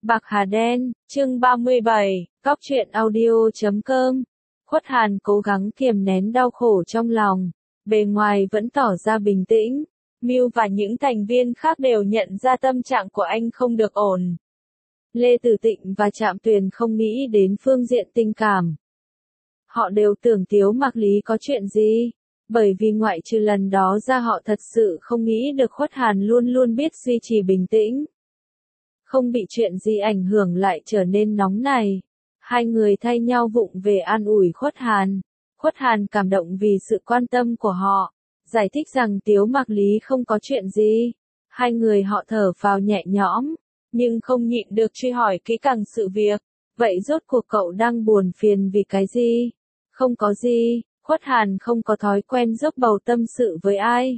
Bạc Hà Đen, chương 37, Góc truyện audio.com. Khuất Hàn cố gắng kiềm nén đau khổ trong lòng, bề ngoài vẫn tỏ ra bình tĩnh. Mưu và những thành viên khác đều nhận ra tâm trạng của anh không được ổn. Lê Tử Tịnh và Trạm Tuyền không nghĩ đến phương diện tình cảm. Họ đều tưởng Tiếu Mạc Lý có chuyện gì, bởi vì ngoại trừ lần đó ra họ thật sự không nghĩ được Khuất Hàn luôn luôn biết duy trì bình tĩnh. Không bị chuyện gì ảnh hưởng lại trở nên nóng này. Hai người thay nhau vụng về an ủi Khuất Hàn. Khuất Hàn cảm động vì sự quan tâm của họ, giải thích rằng Tiếu Mạc Lý không có chuyện gì. Hai người họ thở phào nhẹ nhõm, nhưng không nhịn được truy hỏi kỹ càng sự việc. Vậy rốt cuộc cậu đang buồn phiền vì cái gì? Không có gì, Khuất Hàn không có thói quen dốc bầu tâm sự với ai.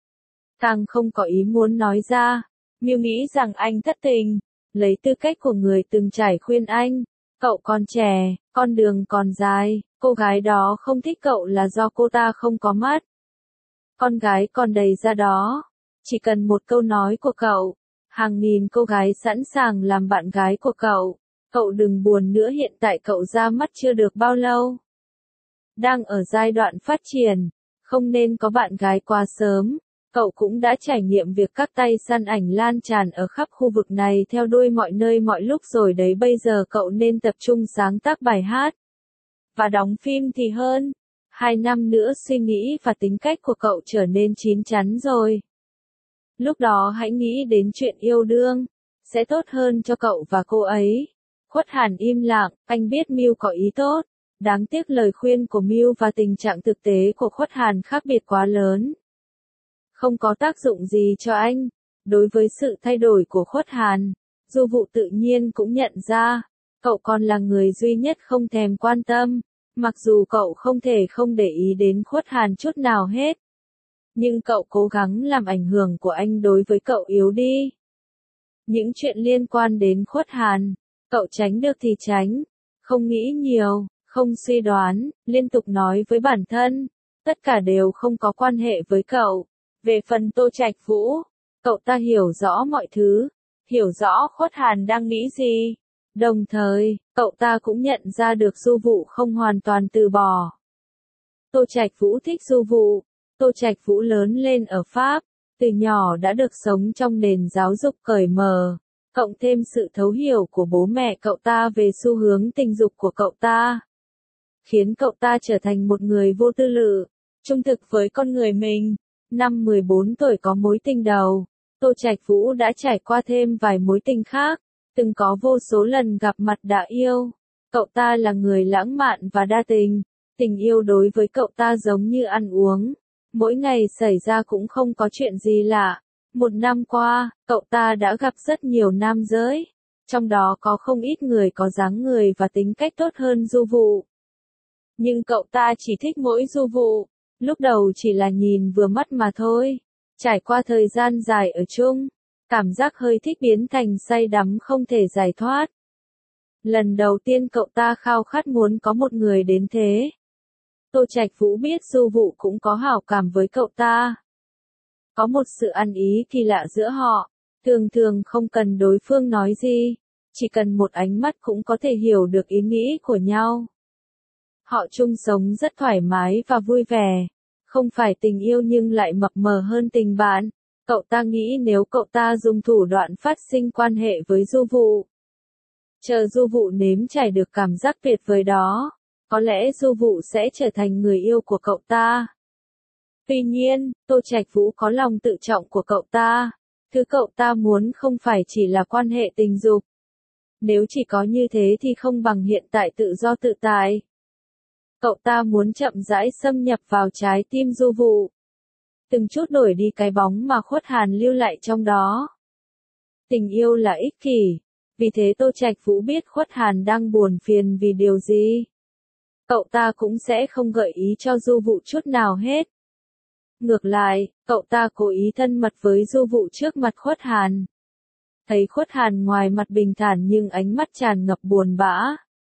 Càng không có ý muốn nói ra. Mưu nghĩ rằng anh thất tình, lấy tư cách của người từng trải khuyên anh, cậu còn trẻ, con đường còn dài, cô gái đó không thích cậu là do cô ta không có mắt. Con gái còn đầy ra đó, chỉ cần một câu nói của cậu, hàng nghìn cô gái sẵn sàng làm bạn gái của cậu đừng buồn nữa, hiện tại cậu ra mắt chưa được bao lâu. Đang ở giai đoạn phát triển, không nên có bạn gái quá sớm. Cậu cũng đã trải nghiệm việc các tay săn ảnh lan tràn ở khắp khu vực này theo đuôi mọi nơi mọi lúc rồi đấy, bây giờ cậu nên tập trung sáng tác bài hát và đóng phim thì hơn. 2 năm nữa suy nghĩ và tính cách của cậu trở nên chín chắn rồi. Lúc đó hãy nghĩ đến chuyện yêu đương, sẽ tốt hơn cho cậu và cô ấy. Khuất Hàn im lặng, anh biết Mưu có ý tốt. Đáng tiếc lời khuyên của Mưu và tình trạng thực tế của Khuất Hàn khác biệt quá lớn. Không có tác dụng gì cho anh. Đối với sự thay đổi của Khuất Hàn, Du Vụ tự nhiên cũng nhận ra, cậu còn là người duy nhất không thèm quan tâm, mặc dù cậu không thể không để ý đến Khuất Hàn chút nào hết. Nhưng cậu cố gắng làm ảnh hưởng của anh đối với cậu yếu đi. Những chuyện liên quan đến Khuất Hàn, cậu tránh được thì tránh, không nghĩ nhiều, không suy đoán, liên tục nói với bản thân, tất cả đều không có quan hệ với cậu. Về phần Tô Trạch Vũ, cậu ta hiểu rõ mọi thứ, hiểu rõ Khuất Hàn đang nghĩ gì. Đồng thời, cậu ta cũng nhận ra được Du Vụ không hoàn toàn từ bỏ. Tô Trạch Vũ thích Du Vụ. Tô Trạch Vũ lớn lên ở Pháp, từ nhỏ đã được sống trong nền giáo dục cởi mở, cộng thêm sự thấu hiểu của bố mẹ cậu ta về xu hướng tình dục của cậu ta, khiến cậu ta trở thành một người vô tư lự, trung thực với con người mình. Năm 14 tuổi có mối tình đầu, Tô Trạch Vũ đã trải qua thêm vài mối tình khác, từng có vô số lần gặp mặt đã yêu. Cậu ta là người lãng mạn và đa tình, tình yêu đối với cậu ta giống như ăn uống, mỗi ngày xảy ra cũng không có chuyện gì lạ. Một năm qua, cậu ta đã gặp rất nhiều nam giới, trong đó có không ít người có dáng người và tính cách tốt hơn Du Vụ. Nhưng cậu ta chỉ thích mỗi Du Vụ. Lúc đầu chỉ là nhìn vừa mắt mà thôi. Trải qua thời gian dài ở chung, cảm giác hơi thích biến thành say đắm không thể giải thoát. Lần đầu tiên cậu ta khao khát muốn có một người đến thế. Tô Trạch Vũ biết Du Vụ cũng có hảo cảm với cậu ta. Có một sự ăn ý kỳ lạ giữa họ, thường thường không cần đối phương nói gì, chỉ cần một ánh mắt cũng có thể hiểu được ý nghĩ của nhau. Họ chung sống rất thoải mái và vui vẻ. Không phải tình yêu nhưng lại mập mờ hơn tình bạn. Cậu ta nghĩ nếu cậu ta dùng thủ đoạn phát sinh quan hệ với Du Vụ, chờ Du Vụ nếm trải được cảm giác tuyệt vời đó, có lẽ Du Vụ sẽ trở thành người yêu của cậu ta. Tuy nhiên, Tô Trạch Vũ có lòng tự trọng của cậu ta. Thứ cậu ta muốn không phải chỉ là quan hệ tình dục. Nếu chỉ có như thế thì không bằng hiện tại tự do tự tại. Cậu ta muốn chậm rãi xâm nhập vào trái tim Du Vụ, từng chút đổi đi cái bóng mà Khuất Hàn lưu lại trong đó. Tình yêu là ích kỷ, vì thế Tô Trạch Vũ biết Khuất Hàn đang buồn phiền vì điều gì. Cậu ta cũng sẽ không gợi ý cho Du Vụ chút nào hết. Ngược lại, cậu ta cố ý thân mật với Du Vụ trước mặt Khuất Hàn. Thấy Khuất Hàn ngoài mặt bình thản nhưng ánh mắt tràn ngập buồn bã.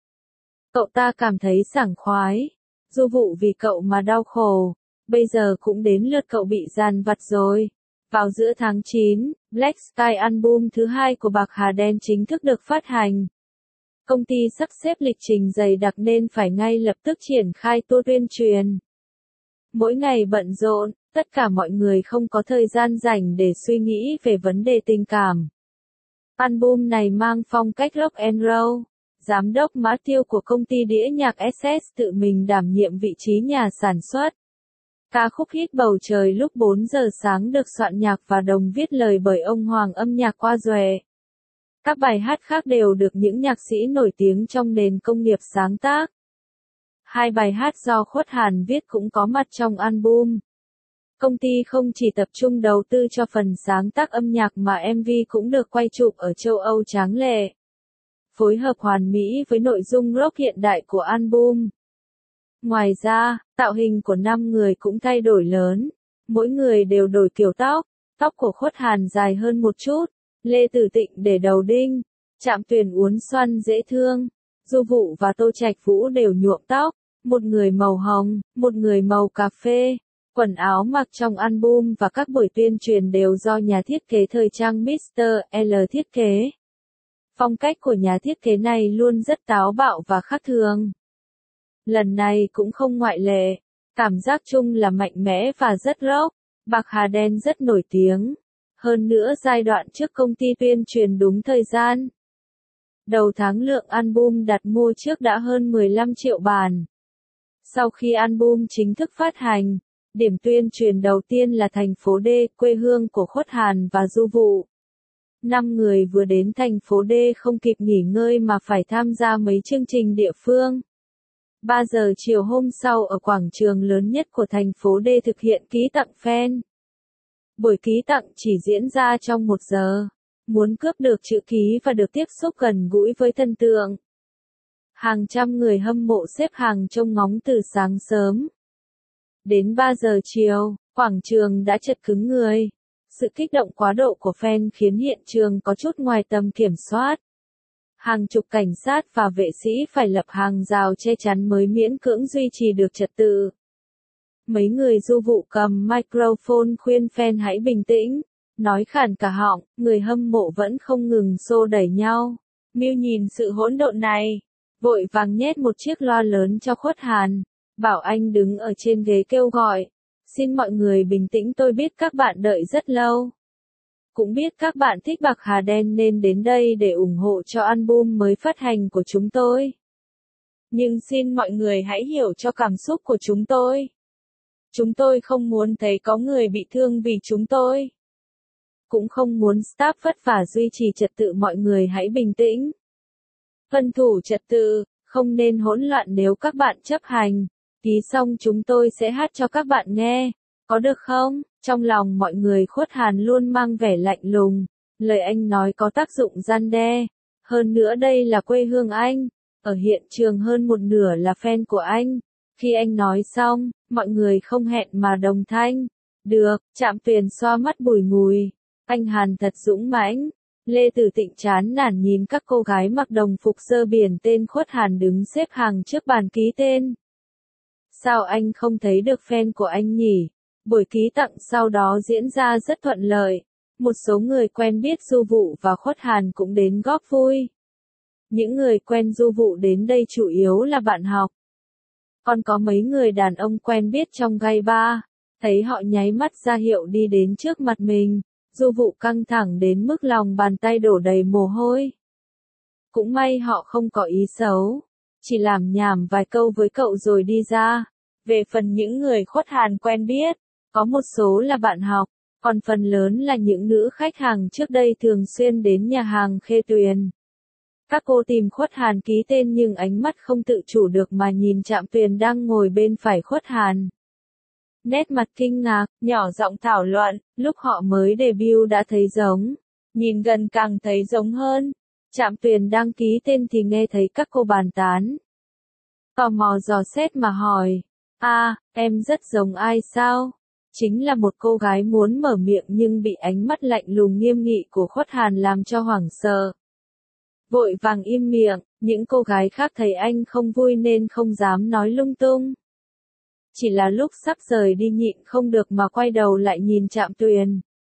Cậu ta cảm thấy sảng khoái. Du Vụ vì cậu mà đau khổ, bây giờ cũng đến lượt cậu bị dằn vặt rồi. Vào giữa tháng 9, Black Sky album thứ hai của Bạc Hà Đen chính thức được phát hành. Công ty sắp xếp lịch trình dày đặc nên phải ngay lập tức triển khai tour tuyên truyền. Mỗi ngày bận rộn, tất cả mọi người không có thời gian rảnh để suy nghĩ về vấn đề tình cảm. Album này mang phong cách rock and roll. Giám đốc Mã Tiêu của công ty đĩa nhạc SS tự mình đảm nhiệm vị trí nhà sản xuất. Ca khúc hit Bầu Trời lúc 4 giờ sáng được soạn nhạc và đồng viết lời bởi ông Hoàng âm nhạc Qua Duệ. Các bài hát khác đều được những nhạc sĩ nổi tiếng trong nền công nghiệp sáng tác. Hai bài hát do Khuất Hàn viết cũng có mặt trong album. Công ty không chỉ tập trung đầu tư cho phần sáng tác âm nhạc mà MV cũng được quay chụp ở châu Âu tráng lệ. Phối hợp hoàn mỹ với nội dung rock hiện đại của album. Ngoài ra, tạo hình của 5 người cũng thay đổi lớn. Mỗi người đều đổi kiểu tóc. Tóc của Khuất Hàn dài hơn một chút. Lê Tử Tịnh để đầu đinh. Trạm Tuyền uốn xoăn dễ thương. Du Vụ và Tô Trạch Vũ đều nhuộm tóc. Một người màu hồng, một người màu cà phê. Quần áo mặc trong album và các buổi tuyên truyền đều do nhà thiết kế thời trang Mr. L thiết kế. Phong cách của nhà thiết kế này luôn rất táo bạo và khác thường. Lần này cũng không ngoại lệ. Cảm giác chung là mạnh mẽ và rất rock. Bạc Hà Đen rất nổi tiếng. Hơn nữa giai đoạn trước công ty tuyên truyền đúng thời gian. Đầu tháng lượng album đặt mua trước đã hơn 15 triệu bản. Sau khi album chính thức phát hành, điểm tuyên truyền đầu tiên là thành phố D, quê hương của Khuất Hàn và Du Vụ. 5 người vừa đến thành phố D không kịp nghỉ ngơi mà phải tham gia mấy chương trình địa phương. 3 giờ chiều hôm sau ở quảng trường lớn nhất của thành phố D thực hiện ký tặng fan. Buổi ký tặng chỉ diễn ra trong 1 giờ. Muốn cướp được chữ ký và được tiếp xúc gần gũi với thần tượng. Hàng trăm người hâm mộ xếp hàng trông ngóng từ sáng sớm. Đến 3 giờ chiều, quảng trường đã chật cứng người. Sự kích động quá độ của fan khiến hiện trường có chút ngoài tầm kiểm soát. Hàng chục cảnh sát và vệ sĩ phải lập hàng rào che chắn mới miễn cưỡng duy trì được trật tự. Mấy người Du Vụ cầm microphone khuyên fan hãy bình tĩnh, nói khản cả họng, người hâm mộ vẫn không ngừng xô đẩy nhau. Miu nhìn sự hỗn độn này, vội vàng nhét một chiếc loa lớn cho Khuất Hàn, bảo anh đứng ở trên ghế kêu gọi. Xin mọi người bình tĩnh, tôi biết các bạn đợi rất lâu. Cũng biết các bạn thích Bạc Hà Đen nên đến đây để ủng hộ cho album mới phát hành của chúng tôi. Nhưng xin mọi người hãy hiểu cho cảm xúc của chúng tôi. Chúng tôi không muốn thấy có người bị thương vì chúng tôi. Cũng không muốn staff vất vả duy trì trật tự, mọi người hãy bình tĩnh. Tuân thủ trật tự, không nên hỗn loạn, nếu các bạn chấp hành. Ký xong chúng tôi sẽ hát cho các bạn nghe, có được không? Trong lòng mọi người Khuất Hàn luôn mang vẻ lạnh lùng, lời anh nói có tác dụng răn đe. Hơn nữa đây là quê hương anh, ở hiện trường hơn một nửa là fan của anh. Khi anh nói xong, mọi người không hẹn mà đồng thanh. Được, Trạm Tuyền xoa mắt bùi ngùi. Anh Hàn thật dũng mãnh. Lê Tử Tịnh chán nản nhìn các cô gái mặc đồng phục sơ biển tên Khuất Hàn đứng xếp hàng trước bàn ký tên. Sao anh không thấy được fan của anh nhỉ? Buổi ký tặng sau đó diễn ra rất thuận lợi. Một số người quen biết Du Vụ và Khuất Hàn cũng đến góp vui. Những người quen Du Vụ đến đây chủ yếu là bạn học. Còn có mấy người đàn ông quen biết trong gay bar. Thấy họ nháy mắt ra hiệu đi đến trước mặt mình. Du Vụ căng thẳng đến mức lòng bàn tay đổ đầy mồ hôi. Cũng may họ không có ý xấu. Chỉ làm nhảm vài câu với cậu rồi đi ra. Về phần những người Khuất Hàn quen biết, có một số là bạn học, còn phần lớn là những nữ khách hàng trước đây thường xuyên đến nhà hàng Khê Tuyền. Các cô tìm Khuất Hàn ký tên nhưng ánh mắt không tự chủ được mà nhìn Trạm Tuyền đang ngồi bên phải Khuất Hàn. Nét mặt kinh ngạc, nhỏ giọng thảo luận, lúc họ mới debut đã thấy giống. Nhìn gần càng thấy giống hơn. Trạm Tuyền đang ký tên thì nghe thấy các cô bàn tán. Tò mò dò xét mà hỏi. Em rất giống ai sao? Chính là một cô gái muốn mở miệng nhưng bị ánh mắt lạnh lùng nghiêm nghị của Khuất Hàn làm cho hoảng sợ. Vội vàng im miệng, những cô gái khác thấy anh không vui nên không dám nói lung tung. Chỉ là lúc sắp rời đi nhịn không được mà quay đầu lại nhìn Trạm Tuyền.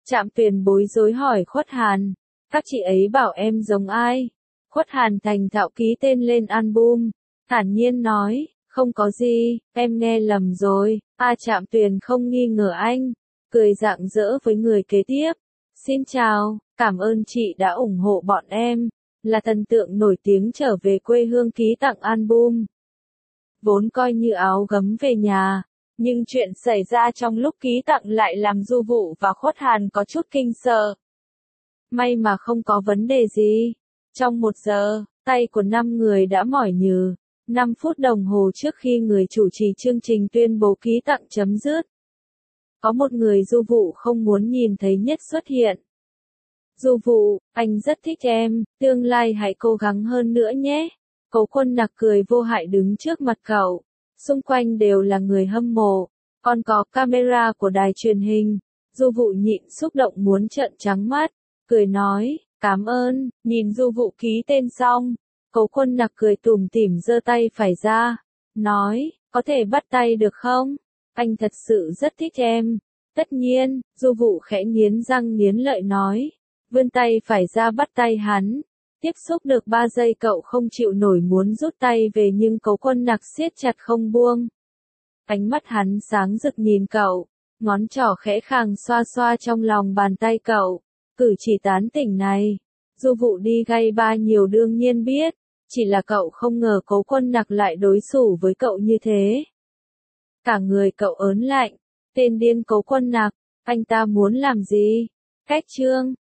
Trạm Tuyền bối rối hỏi Khuất Hàn, các chị ấy bảo em giống ai? Khuất Hàn thành thạo ký tên lên album, thản nhiên nói, không có gì, em nghe lầm rồi. Trạm Tuyền không nghi ngờ anh, cười rạng rỡ với người kế tiếp. Xin chào, cảm ơn chị đã ủng hộ bọn em, là thần tượng nổi tiếng trở về quê hương ký tặng album. Vốn coi như áo gấm về nhà, nhưng chuyện xảy ra trong lúc ký tặng lại làm Du Vụ và Khuất Hàn có chút kinh sợ. May mà không có vấn đề gì. Trong 1 giờ, tay của 5 người đã mỏi nhừ. 5 phút đồng hồ trước khi người chủ trì chương trình tuyên bố ký tặng chấm dứt. Có một người Du Vụ không muốn nhìn thấy nhất xuất hiện. Du Vụ, anh rất thích em, tương lai hãy cố gắng hơn nữa nhé. Cố Quân Nặc cười vô hại đứng trước mặt cậu. Xung quanh đều là người hâm mộ, còn có camera của đài truyền hình. Du Vụ nhịn xúc động muốn trợn trắng mắt, cười nói, cảm ơn. Nhìn Du Vụ ký tên xong, Cố Quân Nặc cười tủm tỉm giơ tay phải ra, nói, có thể bắt tay được không? Anh thật sự rất thích em. Tất nhiên, Du Vụ khẽ nghiến răng nghiến lợi nói, vươn tay phải ra bắt tay hắn. Tiếp xúc được 3 giây cậu không chịu nổi muốn rút tay về nhưng Cố Quân Nặc siết chặt không buông. Ánh mắt hắn sáng rực nhìn cậu, ngón trỏ khẽ khàng xoa xoa trong lòng bàn tay cậu. Cử chỉ tán tỉnh này, Du Vụ đi gay ba nhiều đương nhiên biết, chỉ là cậu không ngờ Cố Quân Nặc lại đối xử với cậu như thế. Cả người cậu ớn lạnh, tên điên Cố Quân Nặc, anh ta muốn làm gì? Cách chương